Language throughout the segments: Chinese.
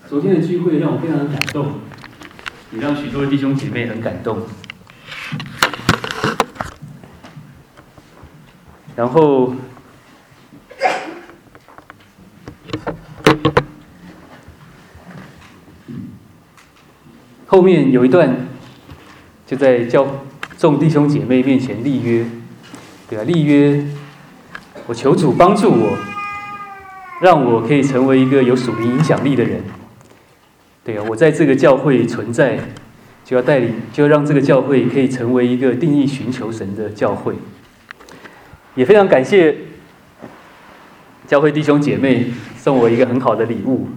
昨天的聚会让我非常的感动，也让许多的弟兄姐妹很感动。然后，后面有一段就在众弟兄姐妹面前立约，对啊，立约，我求主帮助我，让我可以成为一个有属灵影响力的人。对啊，我在这个教会存在，就要让这个教会可以成为一个定义寻求神的教会。也非常感谢教会弟兄姐妹送我一个很好的礼物。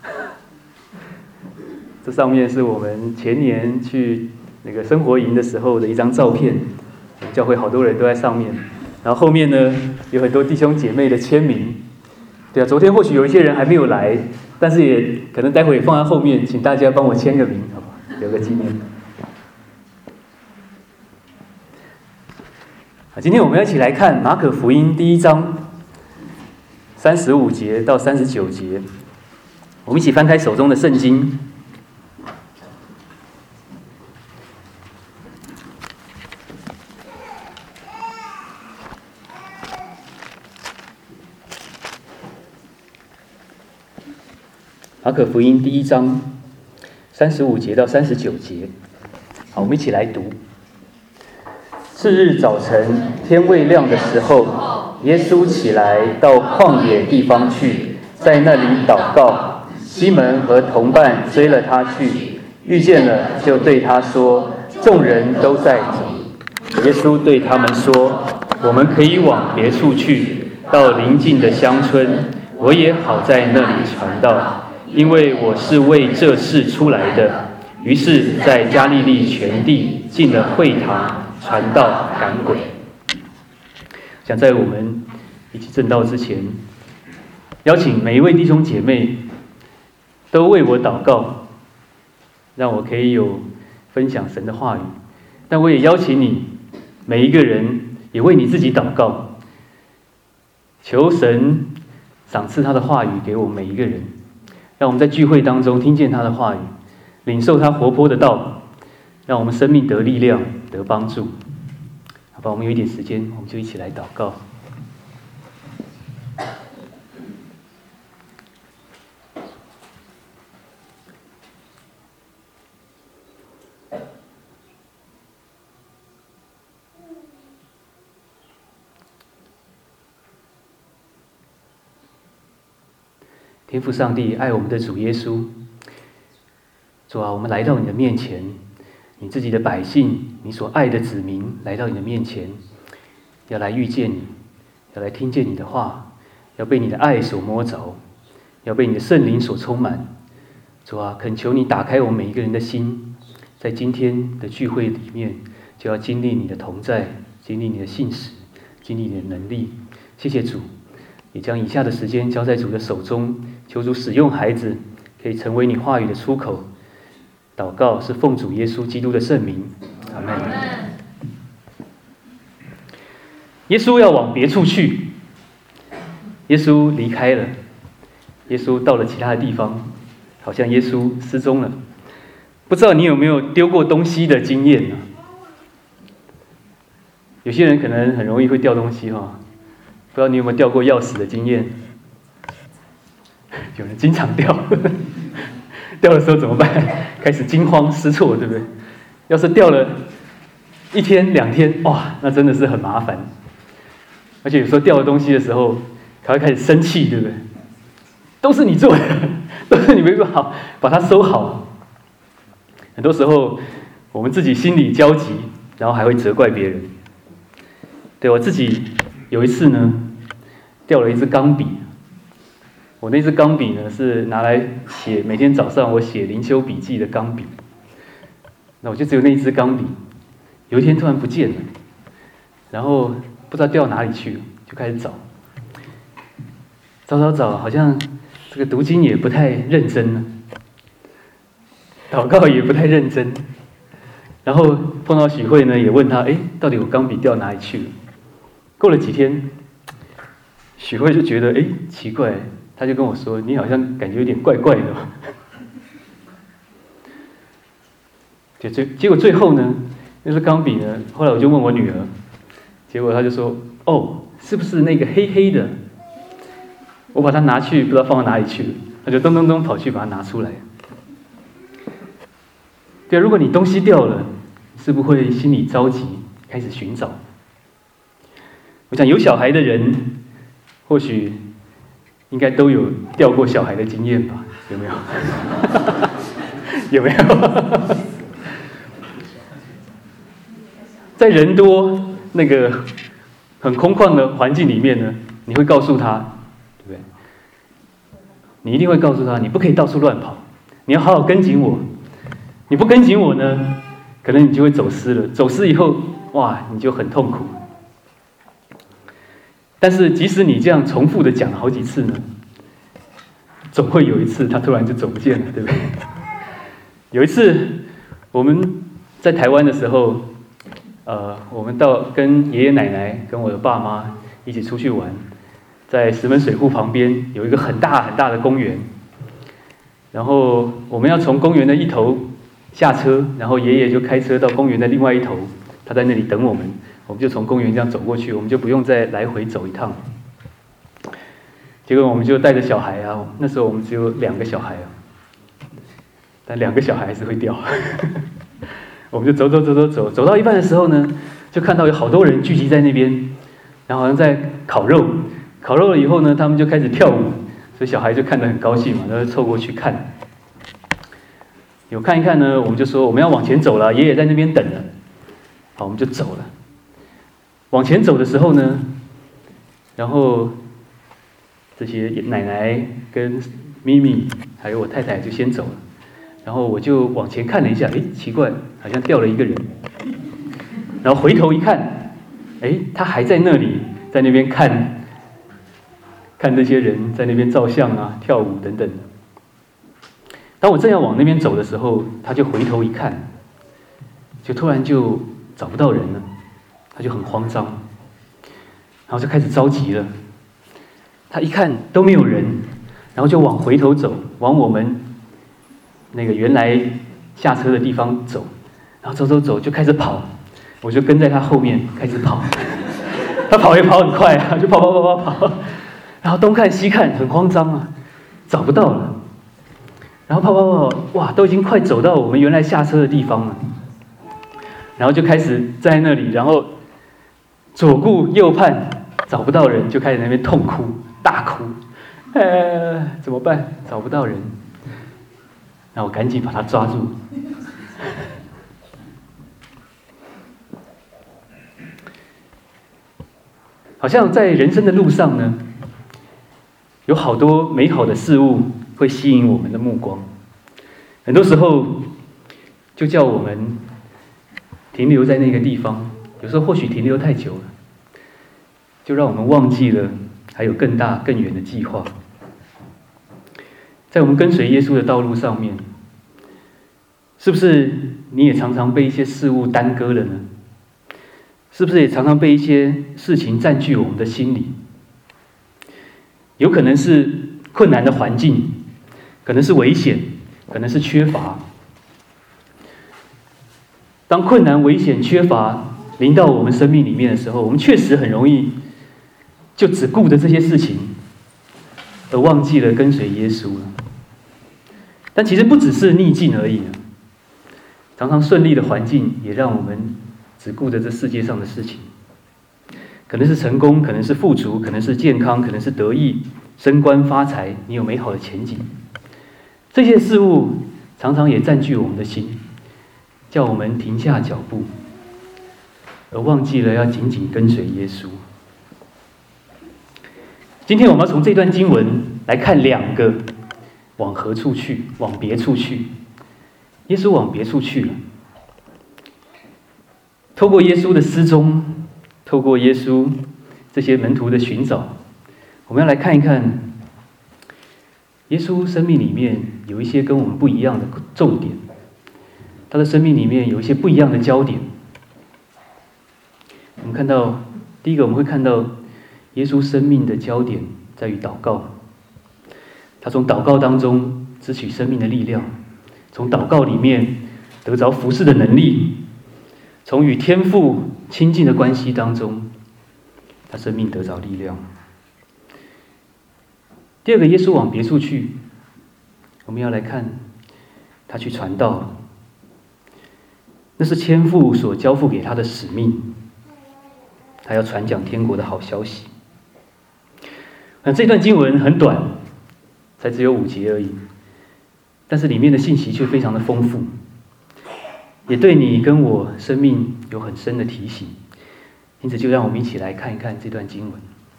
这上面是我们前年去那个生活营的时候的一张照片，教会好多人都在上面。然后后面呢，有很多弟兄姐妹的签名。对啊，昨天或许有一些人还没有来，但是也可能待会放在后面，请大家帮我签个名，好吧，留个纪念。今天我们要一起来看马可福音第1章35节到39节，我们一起翻开手中的圣经。马可福音第1章35节到39节，好，我们一起来读。次日早晨，天未亮的时候，耶稣起来到旷野地方去，在那里祷告。西门和同伴追了他去，遇见了，就对他说：“众人都在走。”耶稣对他们说：“我们可以往别处去，到邻近的乡村，我也好在那里传道，因为我是为这事出来的。”于是，在加利利全地进了会堂，传道赶鬼。想在我们一起正道之前，邀请每一位弟兄姐妹都为我祷告，让我可以有分享神的话语。但我也邀请你每一个人也为你自己祷告，求神赏赐他的话语给我们每一个人，让我们在聚会当中听见他的话语，领受他活泼的道，让我们生命得力量，得帮助。好吧，我们有一点时间，我们就一起来祷告。天父上帝，爱我们的主耶稣，主啊，我们来到你的面前，你自己的百姓，你所爱的子民来到你的面前，要来遇见你，要来听见你的话，要被你的爱所摸着，要被你的圣灵所充满。主啊，恳求你打开我们每一个人的心，在今天的聚会里面，就要经历你的同在，经历你的信实，经历你的能力。谢谢主，也将以下的时间交在主的手中，求主使用孩子，可以成为你话语的出口。祷告是奉主耶稣基督的圣名，阿们。耶稣要往别处去，耶稣离开了，耶稣到了其他的地方，好像耶稣失踪了。不知道你有没有丢过东西的经验呢？有些人可能很容易会掉东西哈，不知道你有没有掉过钥匙的经验？有人经常掉。掉的时候怎么办？开始惊慌失措，对不对？要是掉了1天2天，哇，那真的是很麻烦。而且有时候掉了东西的时候，还会开始生气，对不对？都是你做的，都是你没做好，把它收好。很多时候我们自己心里焦急，然后还会责怪别人。对，我自己有一次呢，掉了一支钢笔。我那支钢笔呢，是拿来写每天早上我写灵修笔记的钢笔。那我就只有那一支钢笔，有一天突然不见了，然后不知道掉哪里去了，就开始找，找，好像这个读经也不太认真了，祷告也不太认真，然后碰到许慧呢，也问他，到底我钢笔掉哪里去了？过了几天，许慧就觉得，奇怪。他就跟我说：“你好像感觉有点怪怪的。” 结果最后呢，那支钢笔呢，后来我就问我女儿，结果她就说：“哦，是不是那个黑黑的？”我把它拿去，不知道放到哪里去了，她就咚咚咚跑去把它拿出来。对，如果你东西掉了，是不是会心里着急，开始寻找？我想有小孩的人，或许应该都有掉过小孩的经验吧？有没有？有没有？在人多那个很空旷的环境里面呢，你会告诉他，对不对？你一定会告诉他，你不可以到处乱跑，你要好好跟紧我。你不跟紧我呢，可能你就会走失了。走失以后，哇，你就很痛苦。但是即使你这样重复的讲了好几次呢，总会有一次他突然就走不见了，对不对？有一次我们在台湾的时候，我们跟爷爷奶奶跟我的爸妈一起出去玩，在石门水库旁边有一个很大很大的公园，然后我们要从公园的一头下车，然后爷爷就开车到公园的另外一头，他在那里等我们，我们就从公园这样走过去，我们就不用再来回走一趟。结果我们就带着小孩啊，那时候我们只有2个小孩啊，但2个小孩还是会掉。我们就走到一半的时候呢，就看到有好多人聚集在那边，然后好像在烤肉。烤肉了以后呢，他们就开始跳舞，所以小孩就看得很高兴嘛，然后凑过去看。有看一看呢，我们就说我们要往前走了，爷爷在那边等了。好，我们就走了。往前走的时候呢，然后这些奶奶跟咪咪还有我太太就先走了，然后我就往前看了一下，奇怪，好像掉了一个人。然后回头一看，他还在那里，在那边看那些人在那边照相啊、跳舞等等的。当我正要往那边走的时候，他就回头一看，就突然就找不到人了，他就很慌张，然后就开始着急了。他一看都没有人，然后就回头走，往我们那个原来下车的地方走，然后走就开始跑，我就跟在他后面开始跑。他跑也跑很快啊，就跑，然后东看西看，很慌张啊，找不到了。然后跑，哇，都已经快走到我们原来下车的地方了。然后就开始在那里，然后左顾右盼，找不到人，就开始在那边痛哭大哭，怎么办？找不到人，然后我赶紧把他抓住。好像在人生的路上呢，有好多美好的事物会吸引我们的目光，很多时候就叫我们停留在那个地方，有时候或许停留太久了，就让我们忘记了还有更大更远的计划。在我们跟随耶稣的道路上面，是不是你也常常被一些事物耽搁了呢？是不是也常常被一些事情占据我们的心里？有可能是困难的环境，可能是危险，可能是缺乏。当困难、危险、缺乏临到我们生命里面的时候，我们确实很容易就只顾着这些事情，而忘记了跟随耶稣了。但其实不只是逆境而已，常常顺利的环境也让我们只顾着这世界上的事情，可能是成功，可能是富足，可能是健康，可能是得意、升官发财，你有美好的前景。这些事物常常也占据我们的心，叫我们停下脚步，而忘记了要紧紧跟随耶稣。今天我们要从这段经文来看2个往何处去，往别处去。耶稣往别处去了。透过耶稣的失踪，透过耶稣这些门徒的寻找，我们要来看一看耶稣生命里面有一些跟我们不一样的重点，他的生命里面有一些不一样的焦点。我们看到第一个，我们会看到耶稣生命的焦点在于祷告，他从祷告当中支取生命的力量，从祷告里面得着服侍的能力，从与天父亲近的关系当中，他生命得着力量。第二个，耶稣往别处去，我们要来看他去传道，那是天父所交付给他的使命，他要传讲天国的好消息。这段经文很短，才只有5节而已，但是里面的信息却非常的丰富，也对你跟我生命有很深的提醒。因此就让我们一起来看一看这段经文。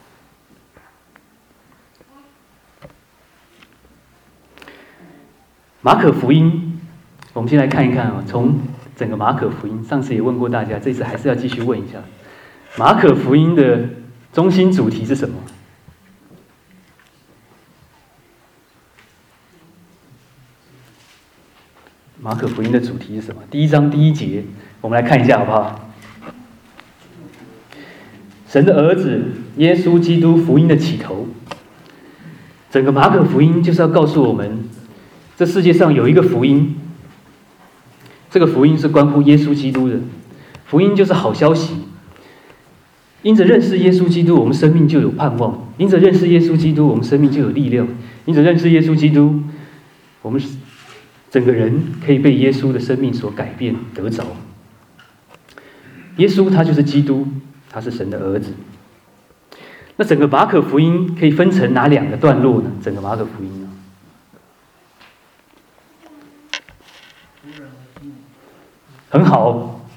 马可福音，我们先来看一看从整个马可福音，上次也问过大家，这次还是要继续问一下，马可福音的中心主题是什么？马可福音的主题是什么？第1章第1节，我们来看一下好不好？神的儿子耶稣基督福音的起头。整个马可福音就是要告诉我们，这世界上有一个福音，这个福音是关乎耶稣基督的，福音就是好消息。因着认识耶稣基督，我们生命就有盼望；因着认识耶稣基督，我们生命就有力量；因着认识耶稣基督，我们整个人可以被耶稣的生命所改变得着。耶稣他就是基督，他是神的儿子。那整个马可福音可以分成哪2个段落呢？整个马可福音呢？很好，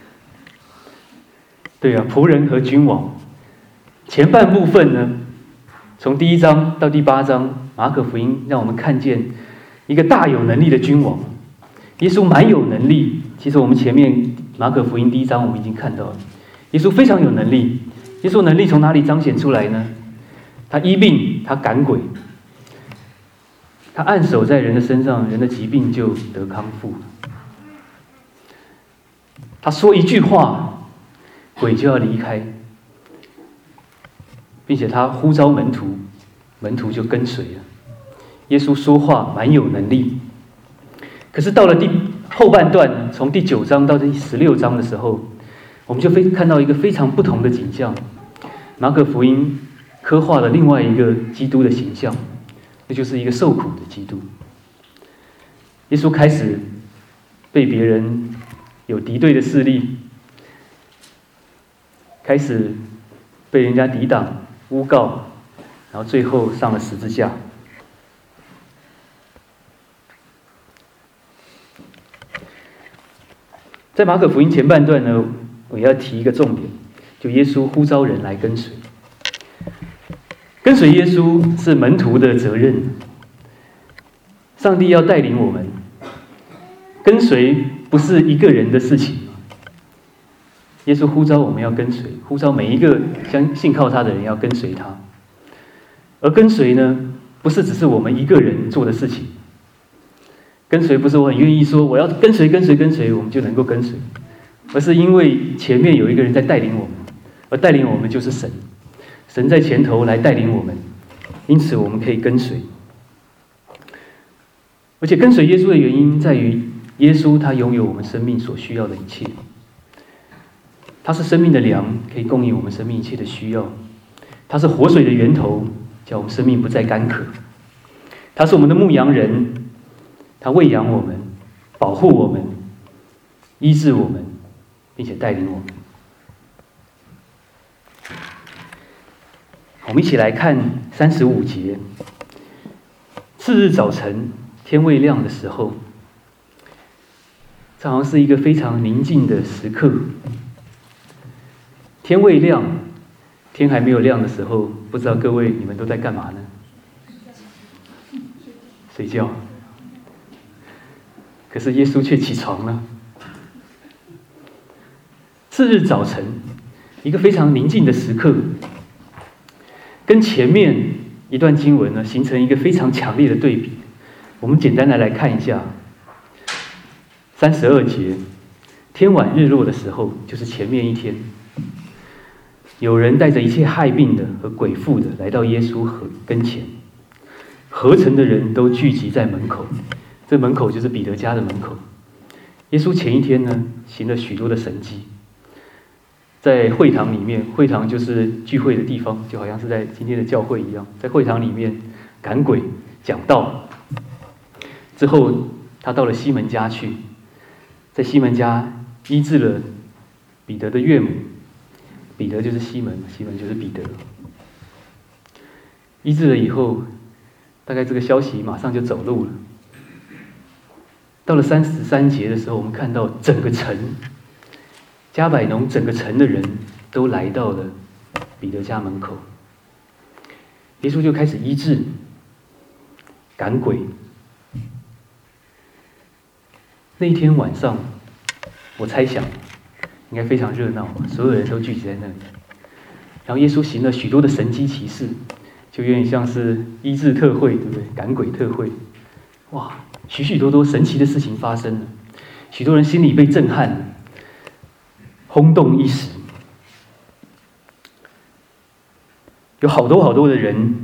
对啊，仆人和君王。前半部分呢，从第1章到第8章，马可福音让我们看见一个大有能力的君王。耶稣蛮有能力，其实我们前面马可福音第1章我们已经看到了，耶稣非常有能力。耶稣能力从哪里彰显出来呢？他医病，他赶鬼，他按手在人的身上，人的疾病就得康复。他说一句话，鬼就要离开，并且他呼召门徒，门徒就跟随了。耶稣说话蛮有能力。可是到了后半段，从第9章到第16章的时候，我们就看到一个非常不同的景象。马可福音刻画了另外一个基督的形象，那就是一个受苦的基督。耶稣开始被别人有敌对的势力，开始被人家抵挡、诬告，然后最后上了十字架。在马可福音前半段呢，我要提一个重点，就耶稣呼召人来跟随。跟随耶稣是门徒的责任，上帝要带领我们。跟随不是一个人的事情，耶稣呼召我们要跟随，呼召每一个信靠他的人要跟随他。而跟随呢，不是只是我们一个人做的事情。跟随不是我很愿意说我要跟随我们就能够跟随，而是因为前面有一个人在带领我们，而带领我们就是神，神在前头来带领我们，因此我们可以跟随。而且跟随耶稣的原因在于，耶稣他拥有我们生命所需要的一切，他是生命的粮，可以供应我们生命一切的需要，他是活水的源头，叫我们生命不再干渴，他是我们的牧羊人，他喂养我们，保护我们，医治我们，并且带领我们。我们一起来看35节。次日早晨，天未亮的时候，这好像是一个非常宁静的时刻。天未亮，天还没有亮的时候，不知道各位你们都在干嘛呢？睡觉。可是耶稣却起床了。次日早晨，一个非常宁静的时刻，跟前面一段经文呢，形成一个非常强烈的对比。我们简单的来看一下32节，天晚日落的时候，就是前面一天，有人带着一切害病的和鬼附的来到耶稣跟前，合城的人都聚集在门口。这门口就是彼得家的门口。 耶稣前一天呢，行了许多的神迹，在会堂里面，会堂就是聚会的地方，就好像是在今天的教会一样，在会堂里面赶鬼、讲道。之后，他到了西门家去，在西门家医治了彼得的岳母，彼得就是西门，西门就是彼得。医治了以后，大概这个消息马上就走路了。到了33节的时候，我们看到整个城，加百农整个城的人都来到了彼得家门口。耶稣就开始医治、赶鬼。那一天晚上，我猜想应该非常热闹，所有人都聚集在那里。然后耶稣行了许多的神迹奇事，就有点像是医治特会，对不对？赶鬼特会，哇！许许多多神奇的事情发生了，许多人心里被震撼了，轰动一时。有好多好多的人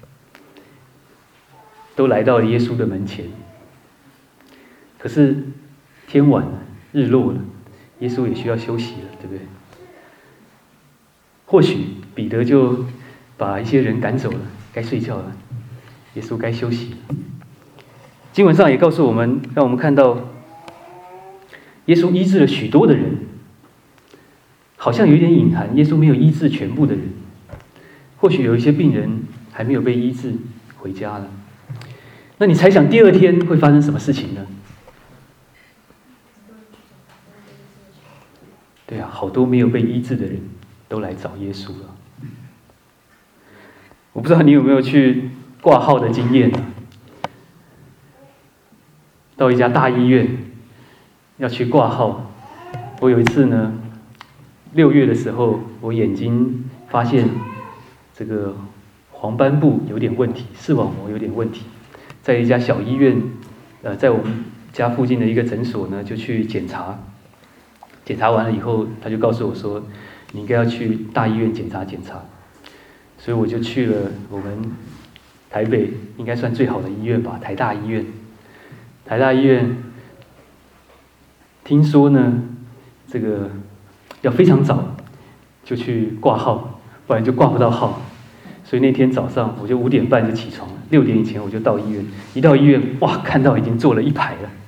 都来到了耶稣的门前。可是天晚了，日落了，耶稣也需要休息了，对不对？或许彼得就把一些人赶走了，该睡觉了，耶稣该休息了。经文上也告诉我们，让我们看到耶稣医治了许多的人，好像有一点隐含，耶稣没有医治全部的人。或许有一些病人还没有被医治，回家了。那你猜想第二天会发生什么事情呢？对啊，好多没有被医治的人都来找耶稣了。我不知道你有没有去挂号的经验啊？到一家大医院要去挂号。我有一次呢，6月的时候，我眼睛发现这个黄斑部有点问题，视网膜有点问题，在一家小医院，在我们家附近的一个诊所呢，就去检查。检查完了以后，他就告诉我说，你应该要去大医院检查检查。所以我就去了我们台北应该算最好的医院吧，台大医院。台大医院听说呢，这个要非常早就去挂号，不然就挂不到号。所以那天早上我就5点半就起床，6点以前我就到医院。一到医院，哇，看到已经坐了一排了，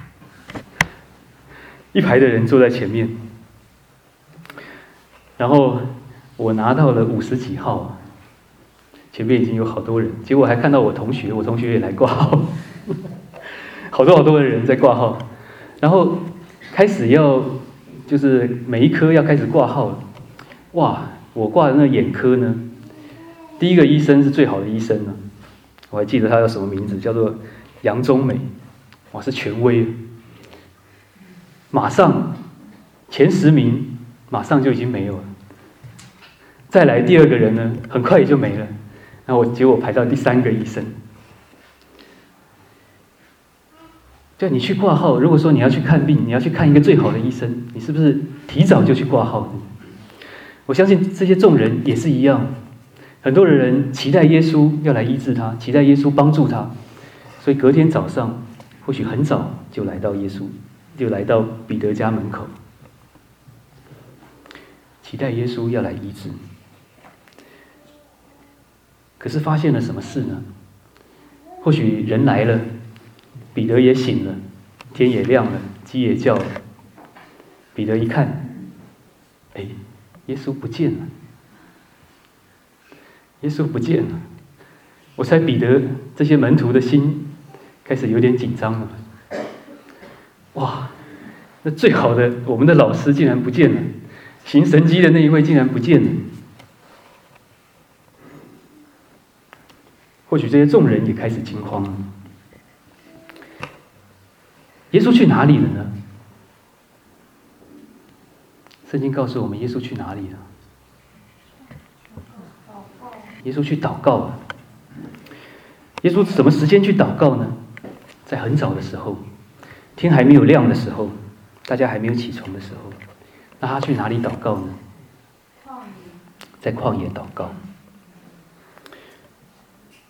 一排的人坐在前面。然后我拿到了50几号，前面已经有好多人，结果还看到我同学也来挂号。好多好多的人在挂号，然后开始就是每一科要开始挂号了。哇，我挂的那个眼科呢，第一个医生是最好的医生呢，我还记得他叫什么名字，叫做杨宗美，哇，是权威，马上前10名马上就已经没有了。再来第2个人呢，很快也就没了，然后结果排到第3个医生。对，你去挂号，如果说你要去看病，你要去看一个最好的医生，你是不是提早就去挂号？我相信这些众人也是一样，很多的人期待耶稣要来医治他，期待耶稣帮助他，所以隔天早上或许很早就来到耶稣，就来到彼得家门口，期待耶稣要来医治。可是发现了什么事呢？或许人来了，彼得也醒了，天也亮了，鸡也叫了。彼得一看，哎，耶稣不见了，耶稣不见了。我猜彼得这些门徒的心开始有点紧张了。哇，那最好的我们的老师竟然不见了，行神迹的那一位竟然不见了。或许这些众人也开始惊慌了。耶稣去哪里了呢？圣经告诉我们，耶稣去哪里了？耶稣去祷告了。耶稣什么时间去祷告呢？在很早的时候，天还没有亮的时候，大家还没有起床的时候。那他去哪里祷告呢？在旷野祷告。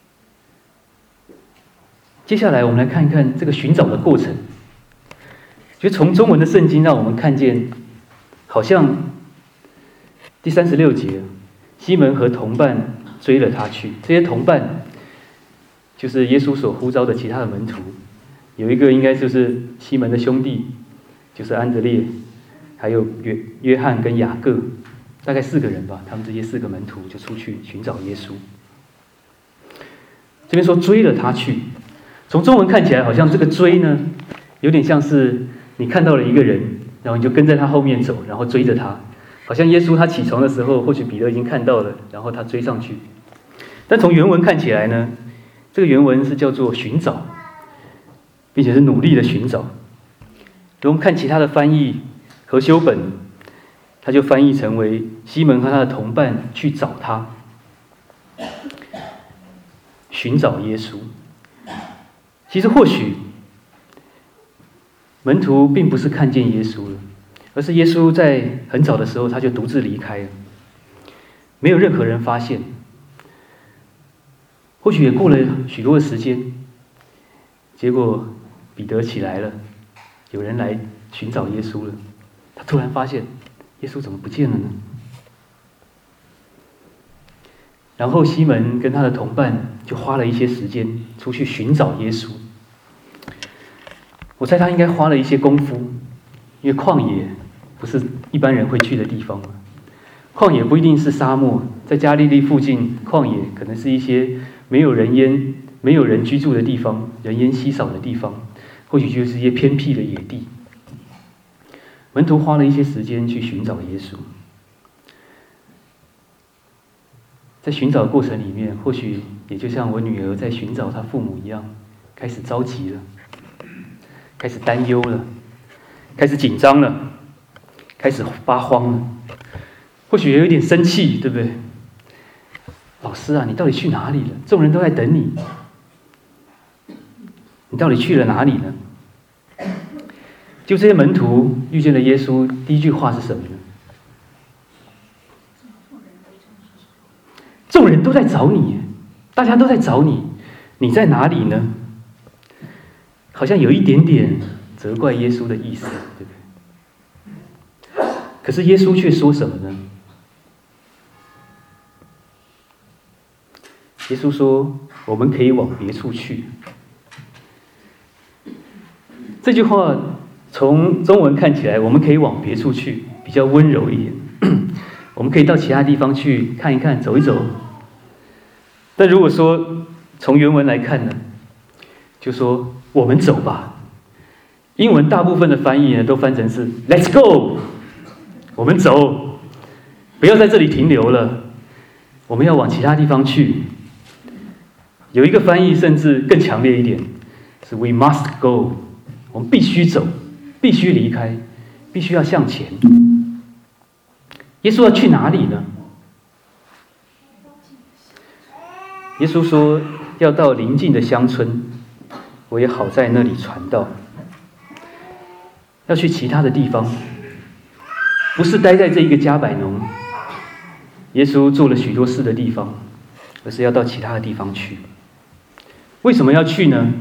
接下来我们来看一看这个寻找的过程。 觉得从中文的圣经让我们看见，好像第36节，西门和同伴追了他去。这些同伴就是耶稣所呼召的其他的门徒，有一个应该就是西门的兄弟，就是安德烈，还有约翰跟雅各，大概4个人吧。他们这些4个门徒就出去寻找耶稣。这边说追了他去，从中文看起来好像这个追呢，有点像是你看到了一个人，然后你就跟在他后面走，然后追着他，好像耶稣他起床的时候，或许彼得已经看到了，然后他追上去。但从原文看起来呢，这个原文是叫做寻找，并且是努力的寻找。如果我们看其他的翻译，和修本他就翻译成为西门和他的同伴去找他，寻找耶稣。其实或许门徒并不是看见耶稣了，而是耶稣在很早的时候他就独自离开了，没有任何人发现。或许也过了许多的时间，结果彼得起来了，有人来寻找耶稣了，他突然发现耶稣怎么不见了呢？然后西门跟他的同伴就花了一些时间出去寻找耶稣。我猜他应该花了一些功夫，因为旷野不是一般人会去的地方。旷野不一定是沙漠，在加利利附近，旷野可能是一些没有人烟、没有人居住的地方，人烟稀少的地方，或许就是一些偏僻的野地。门徒花了一些时间去寻找耶稣，在寻找的过程里面，或许也就像我女儿在寻找她父母一样，开始着急了，开始担忧了，开始紧张了，开始发慌了，或许也有一点生气，对不对？老师啊，你到底去哪里了？众人都在等你，你到底去了哪里呢？就这些门徒遇见了耶稣，第一句话是什么呢？众人都在找你，大家都在找你，你在哪里呢？好像有一点点责怪耶稣的意思，对不对？可是耶稣却说什么呢？耶稣说：“我们可以往别处去。”这句话从中文看起来，我们可以往别处去，比较温柔一点。我们可以到其他地方去看一看、走一走。但如果说从原文来看呢，就说我们走吧。英文大部分的翻译呢都翻成是 "Let's go"， 我们走，不要在这里停留了，我们要往其他地方去。有一个翻译甚至更强烈一点，是 "We must go"， 我们必须走，必须离开，必须要向前。耶稣要去哪里呢？耶稣说要到邻近的乡村，我也好在那里传道。要去其他的地方，不是待在这一个加百农，耶稣做了许多事的地方，而是要到其他的地方去。为什么要去呢？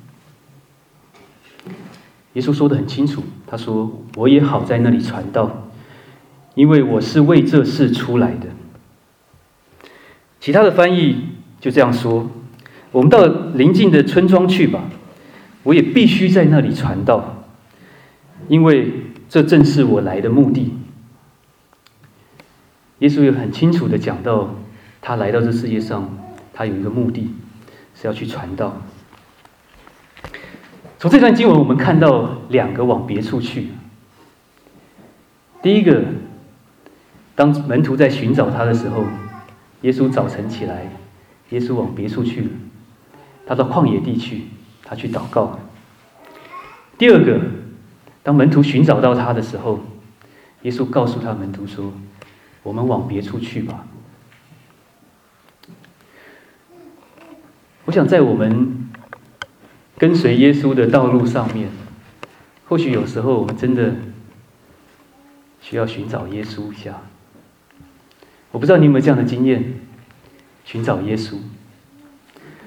耶稣说得很清楚，他说我也好在那里传道，因为我是为这事出来的。其他的翻译就这样说，我们到邻近的村庄去吧，我也必须在那里传道，因为这正是我来的目的。耶稣也很清楚地讲到，他来到这世界上，他有一个目的，是要去传道。从这段经文我们看到2个往别处去。第一个，当门徒在寻找他的时候，耶稣早晨起来，耶稣往别处去了，他到旷野地去，他去祷告。第二个，当门徒寻找到他的时候，耶稣告诉他门徒说：“我们往别处去吧。”我想在我们跟随耶稣的道路上面，或许有时候我们真的需要寻找耶稣一下。我不知道你有没有这样的经验，寻找耶稣。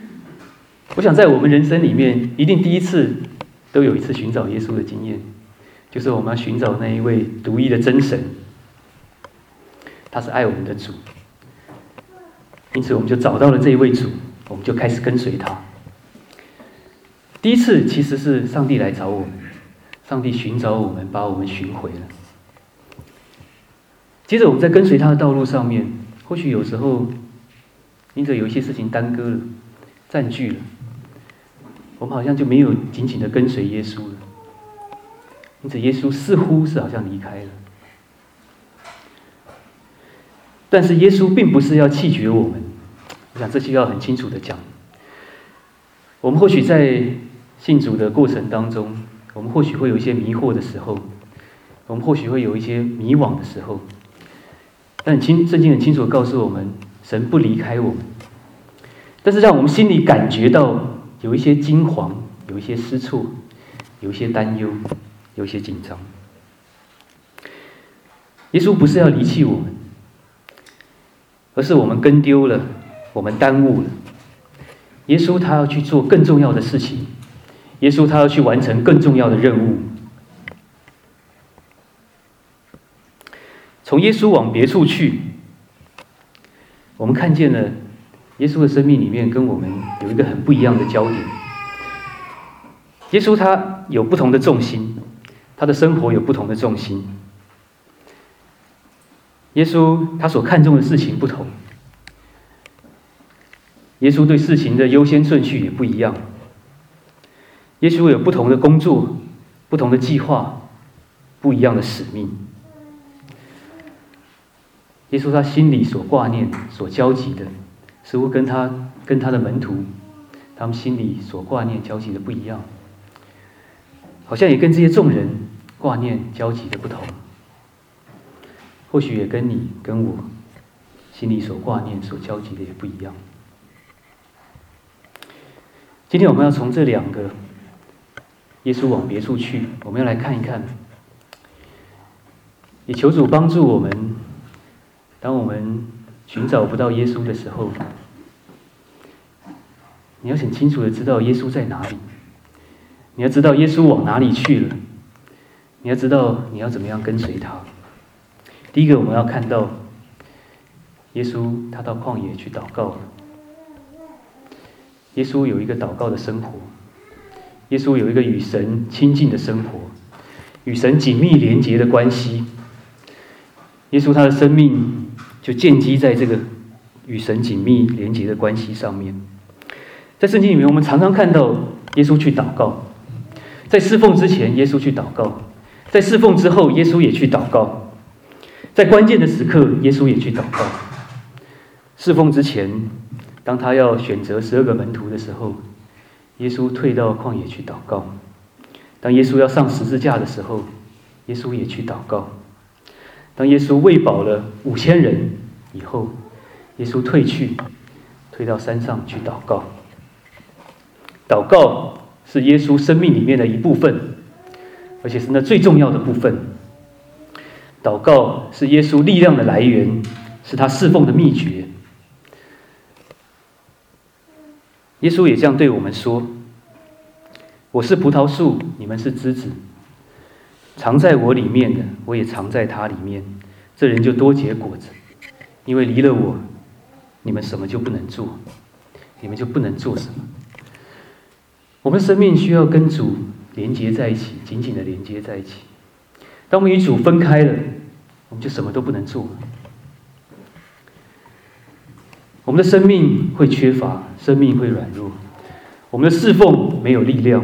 我想在我们人生里面，一定第一次都有一次寻找耶稣的经验。 就是我们要寻找那一位独一的真神，他是爱我们的主。因此我们就找到了这一位主，我们就开始跟随他。第一次其实是上帝来找我们，上帝寻找我们，把我们寻回了。接着我们在跟随他的道路上面，或许有时候因着有一些事情耽搁了，占据了，我们好像就没有紧紧的跟随耶稣了。因此耶稣似乎是好像离开了，但是耶稣并不是要弃绝我们。我想这需要很清楚的讲。我们或许在信主的过程当中，我们或许会有一些迷惑的时候，我们或许会有一些迷惘的时候，但圣经很清楚地告诉我们，神不离开我们，但是让我们心里感觉到有一些惊惶，有一些失措，有一些担忧，有一些紧张。耶稣不是要离弃我们，而是我们跟丢了，我们耽误了。耶稣他要去做更重要的事情，耶稣他要去完成更重要的任务。从耶稣往别处去，我们看见了耶稣的生命里面跟我们有一个很不一样的焦点。耶稣他有不同的重心，他的生活有不同的重心。耶稣他所看重的事情不同，耶稣对事情的优先顺序也不一样。耶稣有不同的工作，不同的计划，不一样的使命。耶稣他心里所挂念、所焦急的，似乎跟他的门徒，他们心里所挂念、焦急的不一样，好像也跟这些众人挂念、焦急的不同。或许也跟你、跟我心里所挂念、所焦急的也不一样。今天我们要从这两个耶稣往别处去，我们要来看一看，也求主帮助我们。当我们寻找不到耶稣的时候，你要很清楚的知道耶稣在哪里，你要知道耶稣往哪里去了，你要知道你要怎么样跟随他。第一个，我们要看到耶稣他到旷野去祷告了。耶稣有一个祷告的生活，耶稣有一个与神亲近的生活，与神紧密连结的关系。耶稣他的生命就建基在这个与神紧密连结的关系上面。在圣经里面，我们常常看到耶稣去祷告，在侍奉之前，耶稣去祷告；在侍奉之后，耶稣也去祷告；在关键的时刻，耶稣也去祷告。侍奉之前，当他要选择12个门徒的时候，耶稣退到旷野去祷告；当耶稣要上十字架的时候，耶稣也去祷告；当耶稣喂饱了5000人以后，耶稣退到山上去祷告。祷告是耶稣生命里面的一部分，而且是那最重要的部分。祷告是耶稣力量的来源，是他侍奉的秘诀。耶稣也这样对我们说：我是葡萄树，你们是枝子，藏在我里面的，我也藏在他里面，这人就多结果子，因为离了我，你们什么就不能做，你们就不能做什么。我们的生命需要跟主连接在一起，紧紧的连接在一起。当我们与主分开了，我们就什么都不能做了。我们的生命会缺乏，生命会软弱，我们的侍奉没有力量。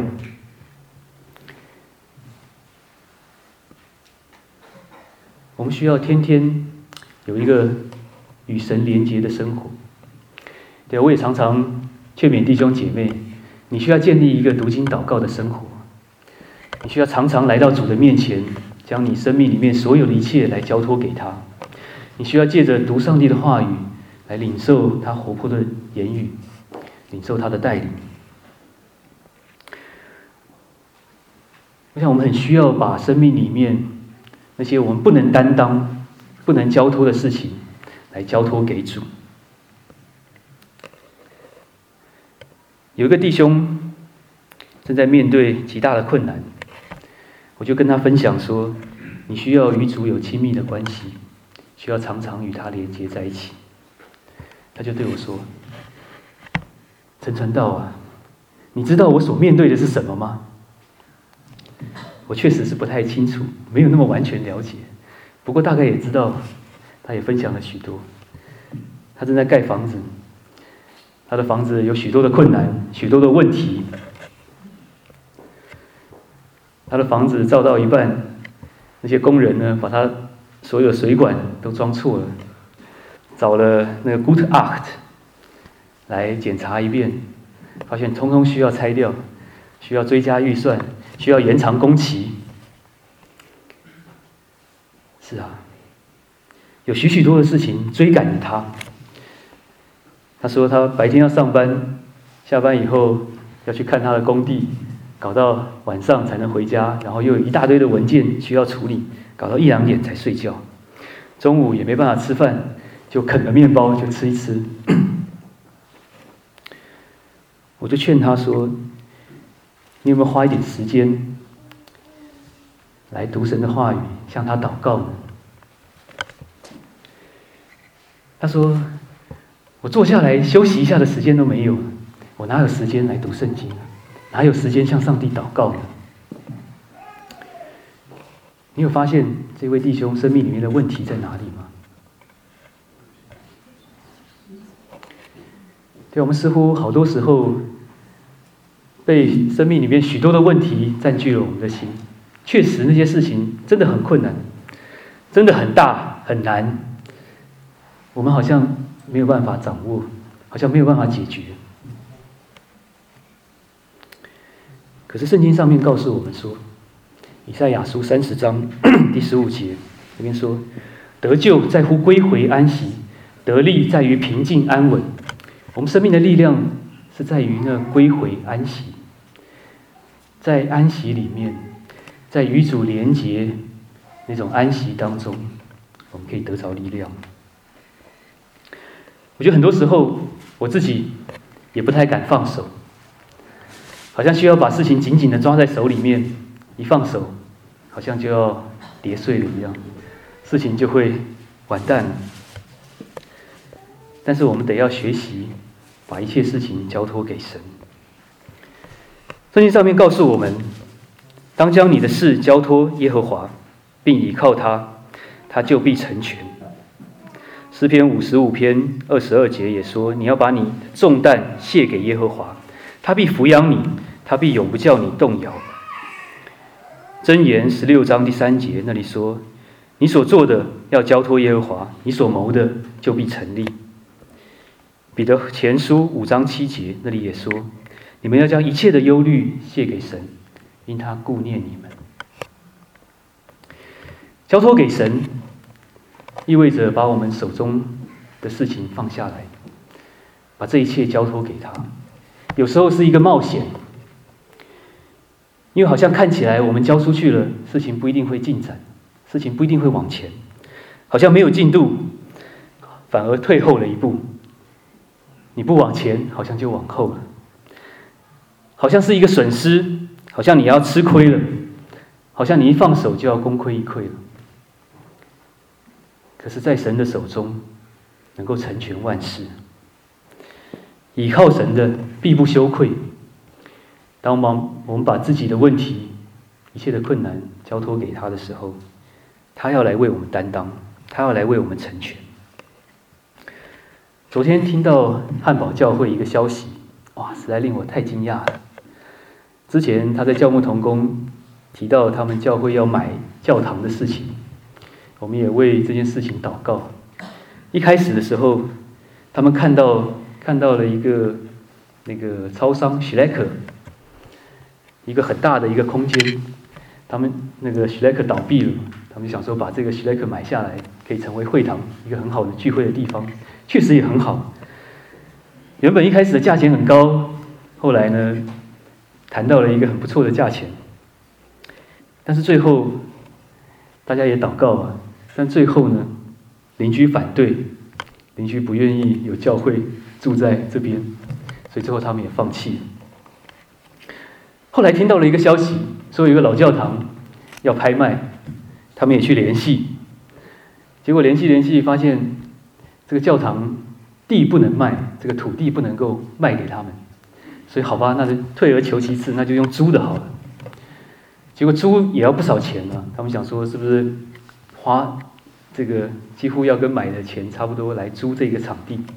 我们需要天天有一个与神连结的生活。对，我也常常劝勉弟兄姐妹，你需要建立一个读经祷告的生活，你需要常常来到主的面前，将你生命里面所有的一切来交托给他。你需要借着读上帝的话语来领受他活泼的言语，领受他的带领。我想我们很需要把生命里面那些我们不能担当、不能交托的事情来交托给主。有一个弟兄正在面对极大的困难， 我就跟他分享说，你需要与主有亲密的关系，需要常常与他连接在一起。他就对我说：“陈传道啊，你知道我所面对的是什么吗？”我确实是不太清楚，没有那么完全了解，不过大概也知道，他也分享了许多。他正在盖房子，他的房子有许多的困难，许多的问题。他的房子造到一半，那些工人呢，把他所有水管都装错了，找了那个 Gutacht 来检查一遍，发现通通需要拆掉，需要追加预算，需要延长工期。是啊，有许许多的事情追赶着他。他说他白天要上班，下班以后要去看他的工地，搞到晚上才能回家，然后又有一大堆的文件需要处理，搞到1、2点才睡觉。中午也没办法吃饭，就啃个面包就吃一吃。我就劝他说：“你有没有花一点时间来读神的话语，向他祷告呢？”他说：“我坐下来休息一下的时间都没有，我哪有时间来读圣经呢？哪有时间向上帝祷告呢？”你有发现这位弟兄生命里面的问题在哪里吗？对，我们似乎好多时候被生命里面许多的问题占据了我们的心。确实，那些事情真的很困难，真的很大很难，我们好像没有办法掌握，好像没有办法解决。可是圣经上面告诉我们说，以赛亚书30章第15节里面说：“得救在乎归回安息，得力在于平静安稳。”我们生命的力量是在于那归回安息，在安息里面，在与主连结那种安息当中，我们可以得着力量。我觉得很多时候我自己也不太敢放手，好像需要把事情紧紧的抓在手里面，一放手好像就要跌碎了一样，事情就会完蛋了。但是我们得要学习把一切事情交托给神。圣经上面告诉我们，当将你的事交托耶和华，并倚靠他，他就必成全。诗篇55篇22节也说，你要把你的重担卸给耶和华，他必抚养你，他必永不叫你动摇。箴言16章第3节那里说，你所做的要交托耶和华，你所谋的就必成立。彼得前书5章7节那里也说，你们要将一切的忧虑卸给神，因他顾念你们。交托给神意味着把我们手中的事情放下来，把这一切交托给他。有时候是一个冒险，因为好像看起来我们交出去了，事情不一定会进展，事情不一定会往前，好像没有进度，反而退后了一步。你不往前，好像就往后了，好像是一个损失，好像你要吃亏了，好像你一放手就要功亏一篑了。可是在神的手中能够成全万事，倚靠神的必不羞愧。当我们把自己的问题一切的困难交托给他的时候，他要来为我们担当，他要来为我们成全。昨天听到汉堡教会一个消息，哇，实在令我太惊讶了。之前他在教牧同工提到他们教会要买教堂的事情，我们也为这件事情祷告。一开始的时候，他们看到了一个那个超商 Schlecker， 一个很大的一个空间，他们那个 Schlecker 倒闭了，他们想说把这个 Schlecker 买下来，可以成为会堂一个很好的聚会的地方，确实也很好。原本一开始的价钱很高，后来呢，谈到了一个很不错的价钱，但是最后大家也祷告啊，但最后呢，邻居反对，邻居不愿意有教会住在这边，所以最后他们也放弃了。后来听到了一个消息，说有一个老教堂要拍卖，他们也去联系，结果联系发现这个教堂地不能卖，这个土地不能够卖给他们，所以好吧，那就退而求其次，那就用租的好了。结果租也要不少钱啊，他们想说是不是花这个几乎要跟买的钱差不多来租这个场地。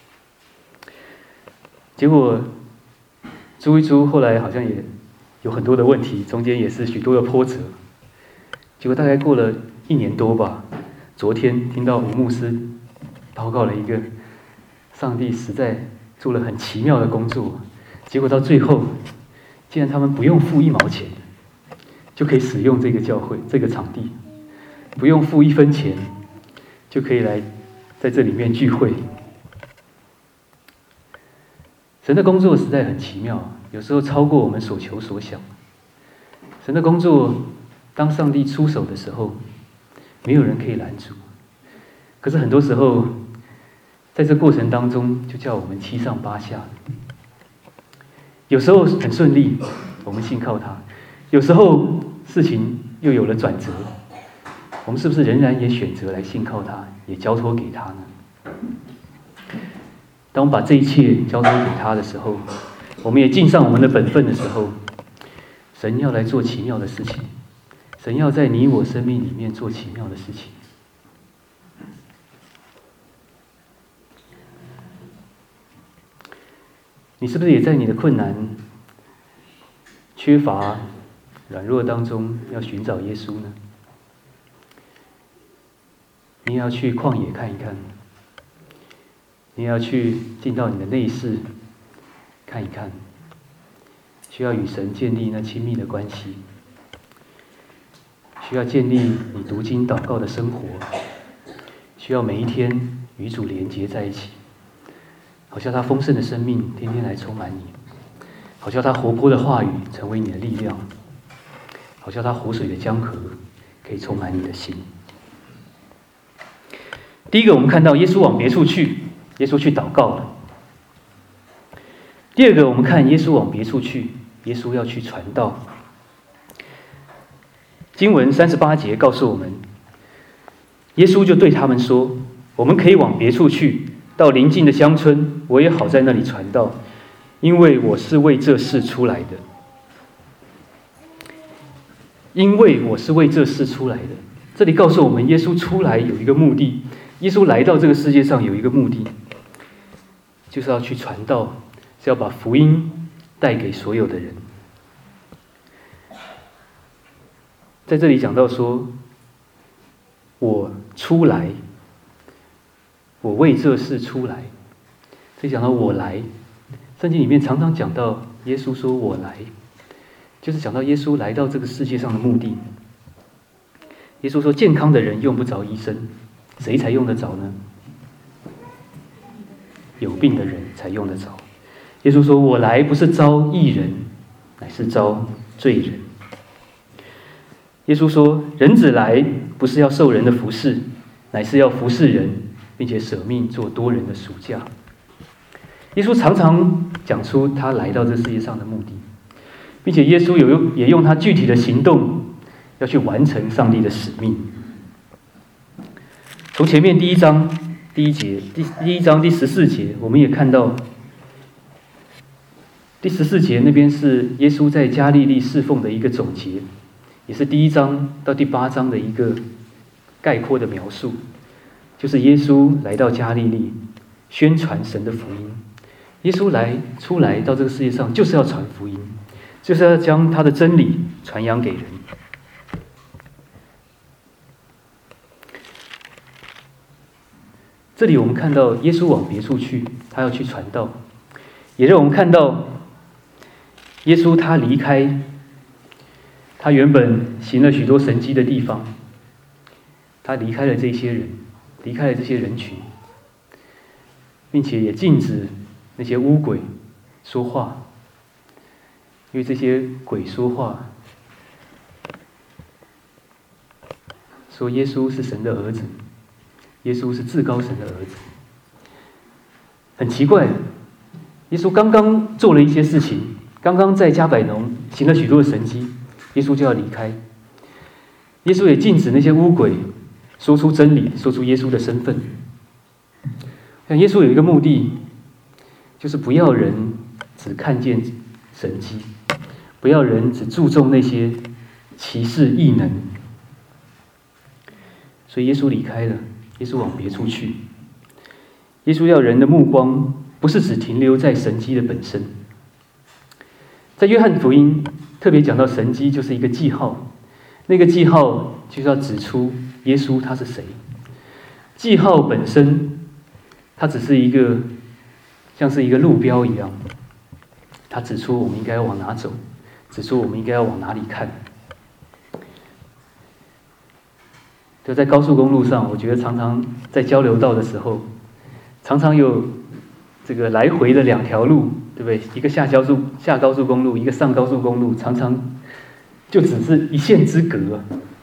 结果租一租，后来好像也有很多的问题，中间也是许多的波折。结果大概过了1年多吧，昨天听到吴牧师祷告了一个，上帝实在做了很奇妙的工作，结果到最后，竟然他们不用付1毛钱，就可以使用这个教会这个场地，不用付1分钱，就可以来在这里面聚会。神的工作实在很奇妙，有时候超过我们所求所想。神的工作，当上帝出手的时候，没有人可以拦阻。可是很多时候，在这过程当中，就叫我们七上八下。有时候很顺利，我们信靠他；有时候事情又有了转折，我们是不是仍然也选择来信靠他，也交托给他呢？当我们把这一切交托给他的时候，我们也尽上我们的本分的时候，神要来做奇妙的事情，神要在你我生命里面做奇妙的事情。你是不是也在你的困难、缺乏、软弱当中要寻找耶稣呢？你也要去旷野看一看，你也要去进到你的内室看一看，需要与神建立那亲密的关系，需要建立你读经祷告的生活，需要每一天与主连结在一起，好像他丰盛的生命天天来充满你，好像他活泼的话语成为你的力量，好像他活水的江河可以充满你的心。第一个，我们看到耶稣往别处去，耶稣去祷告了。第二个，我们看耶稣往别处去，耶稣要去传道。经文38节告诉我们，耶稣就对他们说：“我们可以往别处去，到邻近的乡村，我也好在那里传道，因为我是为这事出来的。”因为我是为这事出来的，这里告诉我们，耶稣出来有一个目的。耶稣来到这个世界上有一个目的，就是要去传道，是要把福音带给所有的人。在这里讲到说，我出来，我为这事出来。这里讲到我来，圣经里面常常讲到耶稣说我来，就是讲到耶稣来到这个世界上的目的。耶稣说，健康的人用不着医生，谁才用得着呢？有病的人才用得着。耶稣说，我来不是招义人，乃是招罪人。耶稣说，人子来不是要受人的服侍，乃是要服侍人，并且舍命做多人的赎价。耶稣常常讲出他来到这世界上的目的，并且耶稣也用他具体的行动要去完成上帝的使命。从前面第一章第一章第14节，我们也看到，第14节那边是耶稣在加利利侍奉的一个总结，也是第1章到第8章的一个概括的描述，就是耶稣来到加利利，宣传神的福音。耶稣出来到这个世界上，就是要传福音，就是要将他的真理传扬给人。这里我们看到耶稣往别处去，他要去传道，也让我们看到耶稣他离开他原本行了许多神迹的地方，他离开了这些人，离开了这些人群，并且也禁止那些污鬼说话，因为这些鬼说话，说耶稣是神的儿子，耶稣是至高神的儿子。很奇怪，耶稣刚刚做了一些事情，刚刚在加百农行了许多的神迹，耶稣就要离开。 耶稣也禁止那些污鬼说出真理，说出耶稣的身份。像耶稣有一个目的，就是不要人只看见神迹，不要人只注重那些奇事异能。所以耶稣离开了，耶稣往别处去。耶稣要人的目光不是只停留在神迹的本身。在约翰福音特别讲到神迹就是一个记号，那个记号就是要指出耶稣他是谁。记号本身它只是一个像是一个路标一样，它指出我们应该要往哪走，指出我们应该要往哪里看。就在高速公路上，我觉得常常在交流道的时候，常常有这个来回的2条路，对不对？一个下高速公路，一个上高速公路，常常就只是一线之隔。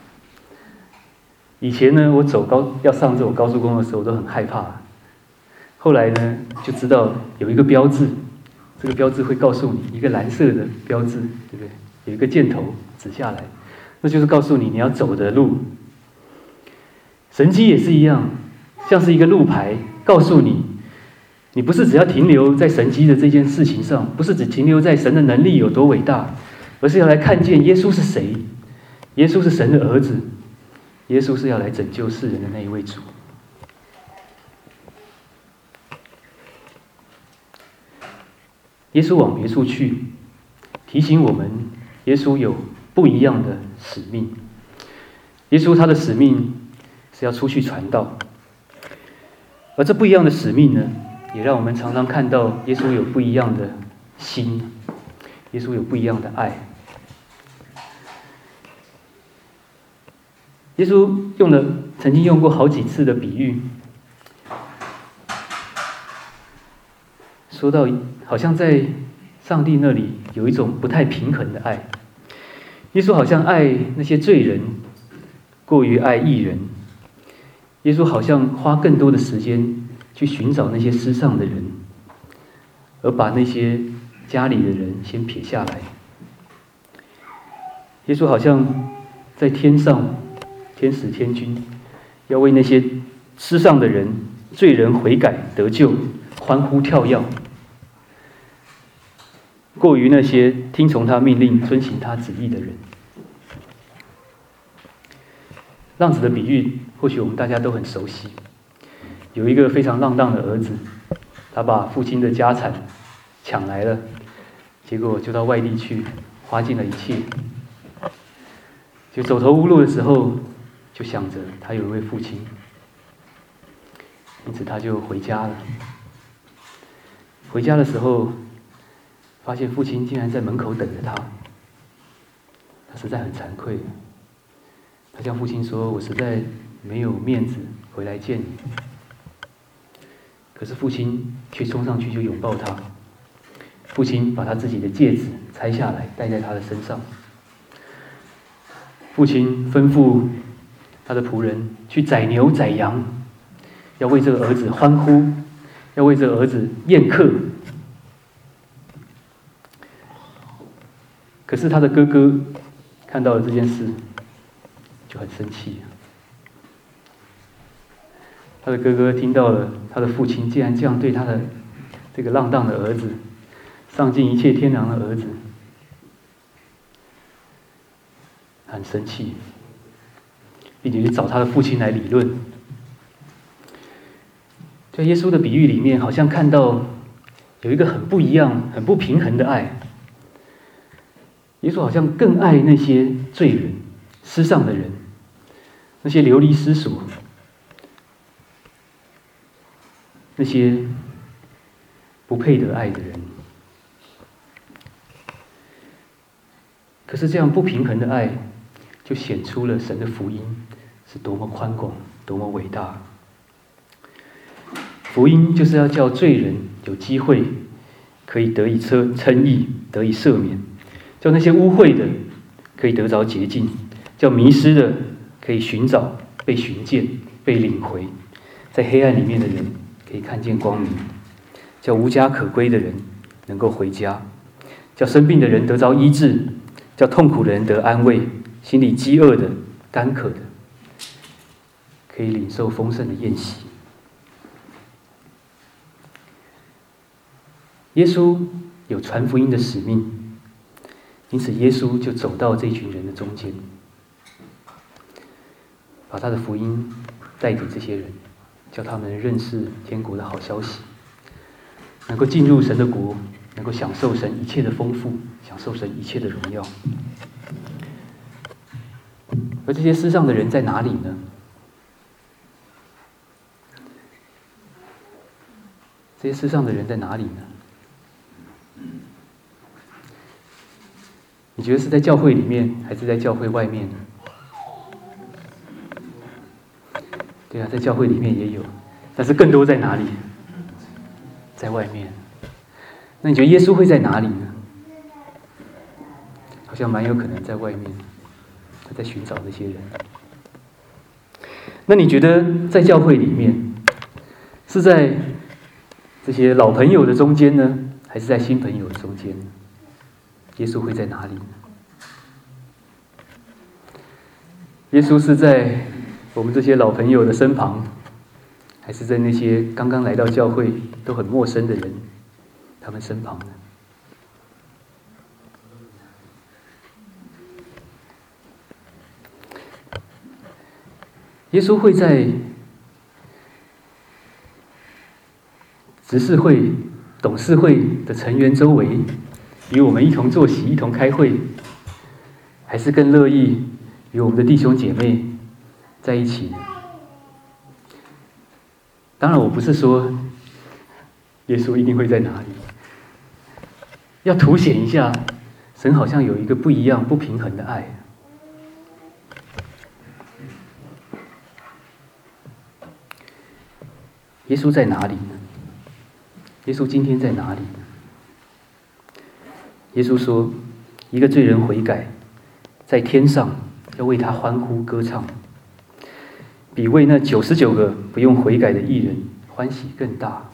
以前呢，我要上这种高速公路的时候，我都很害怕。后来呢，就知道有一个标志，这个标志会告诉你一个蓝色的标志，对不对？有一个箭头指下来，那就是告诉你要走的路。神迹也是一样，像是一个路牌，告诉你，你不是只要停留在神迹的这件事情上，不是只停留在神的能力有多伟大，而是要来看见耶稣是谁。耶稣是神的儿子，耶稣是要来拯救世人的那一位主。耶稣往别处去，提醒我们，耶稣有不一样的使命。耶稣他的使命是要出去传道，而这不一样的使命呢，也让我们常常看到耶稣有不一样的心，耶稣有不一样的爱。耶稣曾经用过好几次的比喻，说到好像在上帝那里有一种不太平衡的爱。耶稣好像爱那些罪人过于爱义人，耶稣好像花更多的时间去寻找那些失丧的人，而把那些家里的人先撇下来。耶稣好像在天上天使天君，要为那些失丧的人、罪人悔改得救，欢呼跳跃，过于那些听从他命令、遵行他旨意的人。浪子的比喻，或许我们大家都很熟悉。有一个非常浪荡的儿子，他把父亲的家产抢来了，结果就到外地去，花尽了一切。就走投无路的时候，就想着他有一位父亲，因此他就回家了。回家的时候，发现父亲竟然在门口等着他，他实在很惭愧。他向父亲说：“我实在没有面子回来见你。”可是父亲却冲上去就拥抱他。父亲把他自己的戒指拆下来戴在他的身上。父亲吩咐他的仆人去宰牛宰羊，要为这个儿子欢呼，要为这个儿子宴客。可是他的哥哥看到了这件事，就很生气。他的哥哥听到了他的父亲竟然这样对他的这个浪荡的儿子，丧尽一切天良的儿子，很生气，并且去找他的父亲来理论。在耶稣的比喻里面，好像看到有一个很不一样、很不平衡的爱。耶稣好像更爱那些罪人、失丧的人，那些流离失所，那些不配得爱的人。可是这样不平衡的爱，就显出了神的福音是多么宽广、多么伟大。福音就是要叫罪人有机会可以得以称义，得以赦免，叫那些污秽的可以得着洁净，叫迷失的可以寻找、被寻见、被领回，在黑暗里面的人可以看见光明，叫无家可归的人能够回家，叫生病的人得着医治，叫痛苦的人得安慰，心里饥饿的干渴的可以领受丰盛的宴席。耶稣有传福音的使命，因此耶稣就走到这群人的中间，把他的福音带给这些人，叫他们认识天国的好消息，能够进入神的国，能够享受神一切的丰富，享受神一切的荣耀。而这些世上的人在哪里呢？这些世上的人在哪里呢？你觉得是在教会里面，还是在教会外面呢？对啊，在教会里面也有，但是更多在哪里？在外面。那你觉得耶稣会在哪里呢？好像蛮有可能在外面，他在寻找那些人。那你觉得在教会里面，是在这些老朋友的中间呢，还是在新朋友的中间呢？耶稣会在哪里呢？耶稣是在我们这些老朋友的身旁，还是在那些刚刚来到教会都很陌生的人他们身旁呢？耶稣会在执事会、董事会的成员周围与我们一同坐席、一同开会，还是更乐意与我们的弟兄姐妹在一起呢？当然，我不是说耶稣一定会在哪里，要凸显一下神好像有一个不一样、不平衡的爱。耶稣在哪里呢？耶稣今天在哪里呢？耶稣说，一个罪人悔改，在天上要为他欢呼歌唱，比为那99个不用悔改的义人欢喜更大。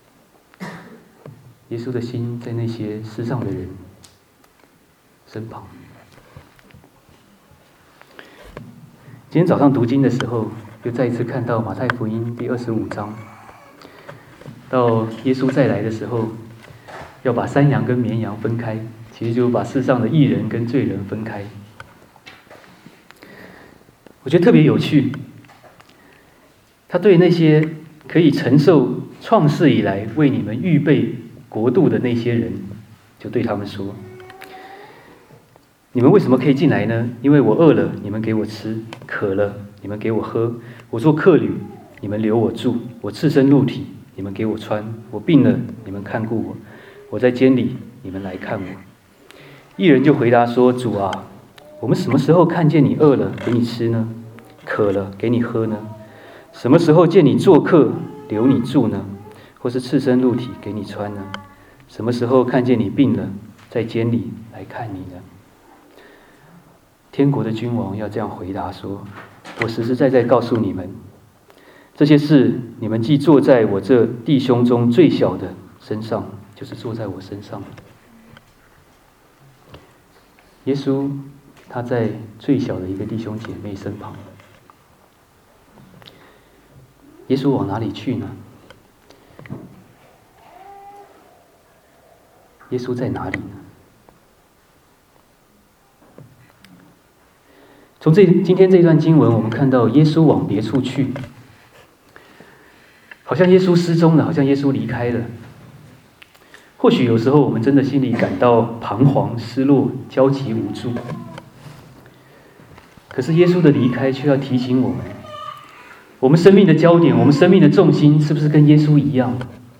耶稣的心在那些世上的人身旁。今天早上读经的时候，又再一次看到马太福音第25章，到耶稣再来的时候，要把山羊跟绵羊分开，其实就把世上的义人跟罪人分开。我觉得特别有趣，他对那些可以承受创世以来为你们预备国度的那些人，就对他们说：你们为什么可以进来呢？因为我饿了，你们给我吃；渴了，你们给我喝；我做客旅，你们留我住；我赤身露体，你们给我穿；我病了，你们看顾我；我在监里，你们来看我。义人就回答说：主啊，我们什么时候看见你饿了给你吃呢？渴了给你喝呢？什么时候见你做客留你住呢？或是赤身露体给你穿呢？什么时候看见你病了在监里来看你呢？天国的君王要这样回答说：我实实在在告诉你们，这些事你们既坐在我这弟兄中最小的身上，就是坐在我身上。耶稣他在最小的一个弟兄姐妹身旁。耶稣往哪里去呢？耶稣在哪里呢？从今天这段经文，我们看到耶稣往别处去，好像耶稣失踪了，好像耶稣离开了。或许有时候我们真的心里感到彷徨、失落、焦急、无助。可是耶稣的离开却要提醒我们，我们生命的焦点，我们生命的重心，是不是跟耶稣一样？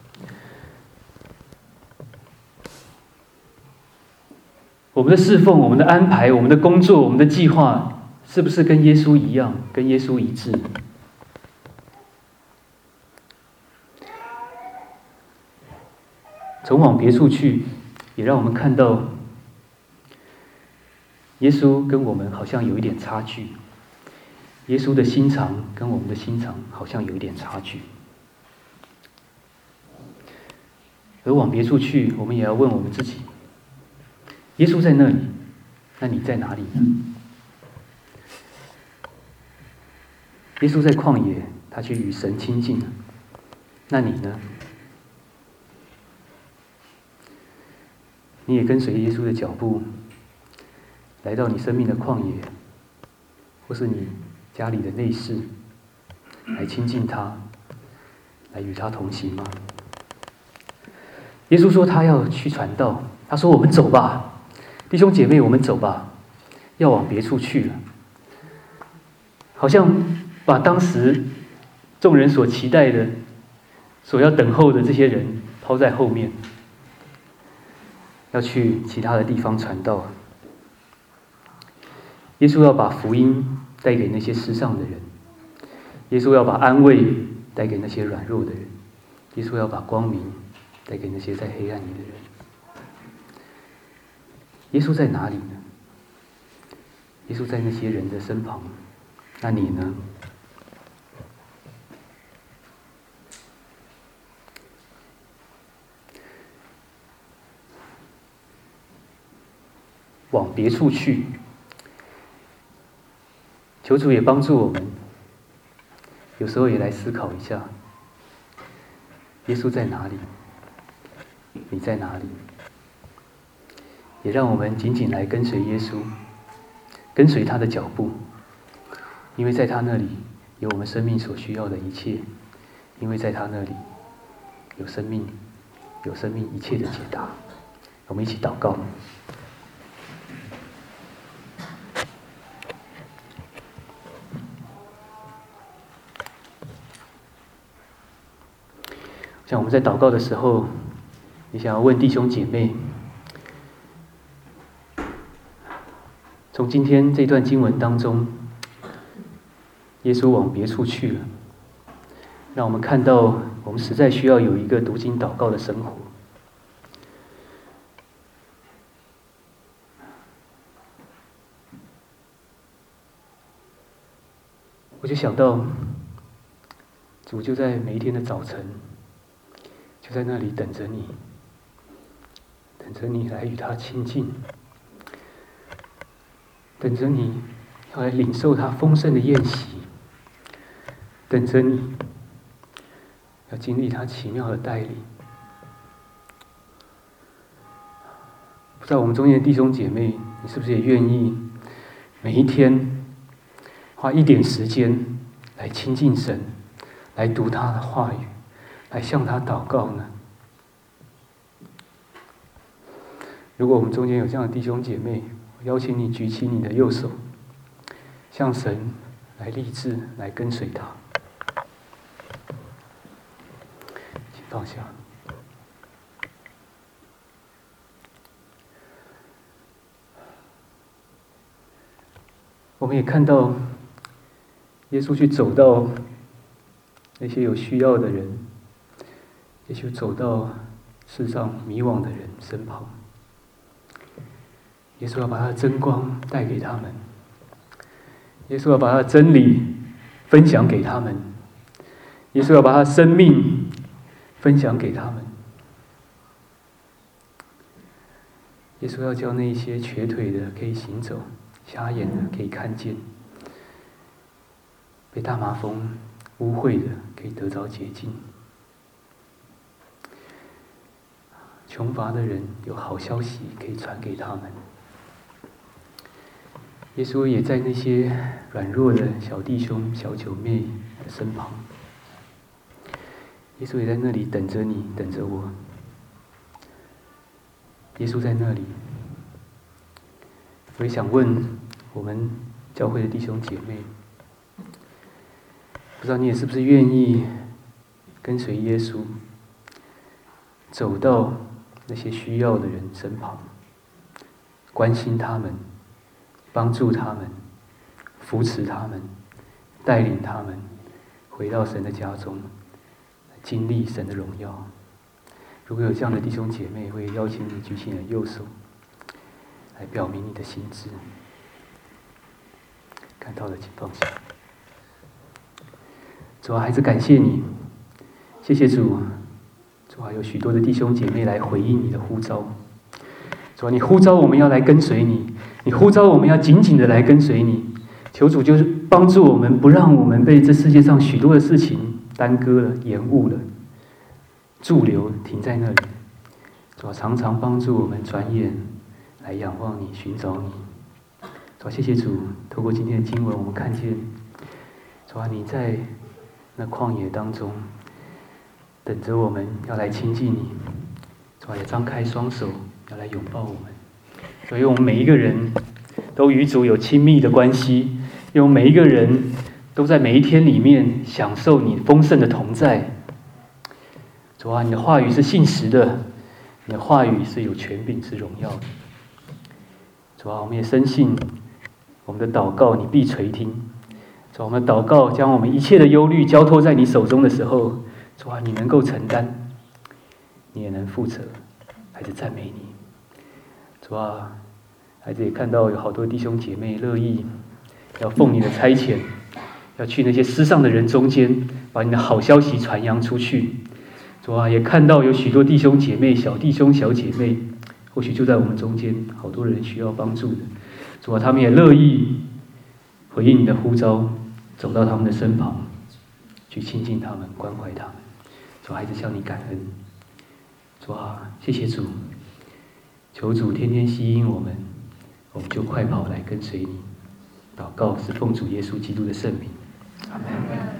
我们的侍奉、我们的安排、我们的工作、我们的计划，是不是跟耶稣一样，跟耶稣一致？从往别处去，也让我们看到耶稣跟我们好像有一点差距，耶稣的心肠跟我们的心肠好像有一点差距。而往别处去，我们也要问我们自己：耶稣在那里，那你在哪里呢？ 耶稣在旷野，他去与神亲近了。那你呢？你也跟随耶稣的脚步，来到你生命的旷野，或是你家里的内室，来亲近他，来与他同行吗？耶稣说他要去传道，他说我们走吧，弟兄姐妹，我们走吧，要往别处去了。好像把当时众人所期待的、所要等候的这些人抛在后面，要去其他的地方传道。耶稣要把福音带给那些失丧的人，耶稣要把安慰带给那些软弱的人，耶稣要把光明带给那些在黑暗里的人。耶稣在哪里呢？耶稣在那些人的身旁。那你呢？往别处去，求主也帮助我们，有时候也来思考一下，耶稣在哪里？你在哪里？也让我们紧紧来跟随耶稣，跟随他的脚步，因为在他那里有我们生命所需要的一切，因为在他那里有生命一切的解答。我们一起祷告。像我们在祷告的时候，你想要问弟兄姐妹，从今天这段经文当中，耶稣往别处去了，让我们看到我们实在需要有一个读经祷告的生活。我就想到，主就在每一天的早晨，就在那里等着你，等着你来与他亲近，等着你要来领受他丰盛的宴席，等着你要经历他奇妙的带领。不知道我们中间的弟兄姐妹，你是不是也愿意每一天花一点时间来亲近神，来读他的话语，来向他祷告呢？如果我们中间有这样的弟兄姐妹，我邀请你举起你的右手，向神来立志，来跟随他。请放下。我们也看到耶稣去走到那些有需要的人，也去走到世上迷惘的人身旁。耶稣要把他的真光带给他们，耶稣要把他的真理分享给他们，耶稣要把他的生命分享给他们。耶稣要叫那些瘸腿的可以行走，瞎眼的可以看见，被大麻风污秽的可以得着洁净，穷乏的人有好消息可以传给他们。耶稣也在那些软弱的小弟兄、小九妹的身旁。耶稣也在那里等着你，等着我。耶稣在那里。我也想问我们教会的弟兄姐妹，不知道你也是不是愿意跟随耶稣，走到那些需要的人身旁，关心他们，帮助他们，扶持他们，带领他们回到神的家中，经历神的荣耀。如果有这样的弟兄姐妹，我也邀请你举起你的右手，来表明你的心志。看到了，请放下。主啊，孩子感谢你，谢谢主。主啊，有许多的弟兄姐妹来回应你的呼召。主啊，你呼召我们要来跟随你，你呼召我们要紧紧的来跟随你。 求主就是帮助我们，不让我们被这世界上许多的事情耽搁了、延误了、驻留停在那里。主啊，常常帮助我们转眼来仰望你、寻找你。主啊，谢谢主，透过今天的经文，我们看见主啊，你在那旷野当中等着我们要来亲近你。主啊，也张开双手要来拥抱我们。所以我们每一个人都与主有亲密的关系，因为我们每一个人都在每一天里面享受你丰盛的同在。主啊，你的话语是信实的，你的话语是有权柄之荣耀的。主啊，我们也深信我们的祷告你必垂听。主啊，我们的祷告将我们一切的忧虑交托在你手中的时候，主啊，你能够承担，你也能负责。孩子赞美你。主啊，孩子也看到有好多弟兄姐妹乐意要奉你的差遣，要去那些失丧的人中间，把你的好消息传扬出去。主啊，也看到有许多弟兄姐妹、小弟兄、小姐妹，或许就在我们中间，好多人需要帮助的。主啊，他们也乐意回应你的呼召，走到他们的身旁，去亲近他们、关怀他们。主啊，孩子向你感恩。主啊，谢谢主，求主天天吸引我们，我们就快跑来跟随你。祷告是奉主耶稣基督的圣名，阿门。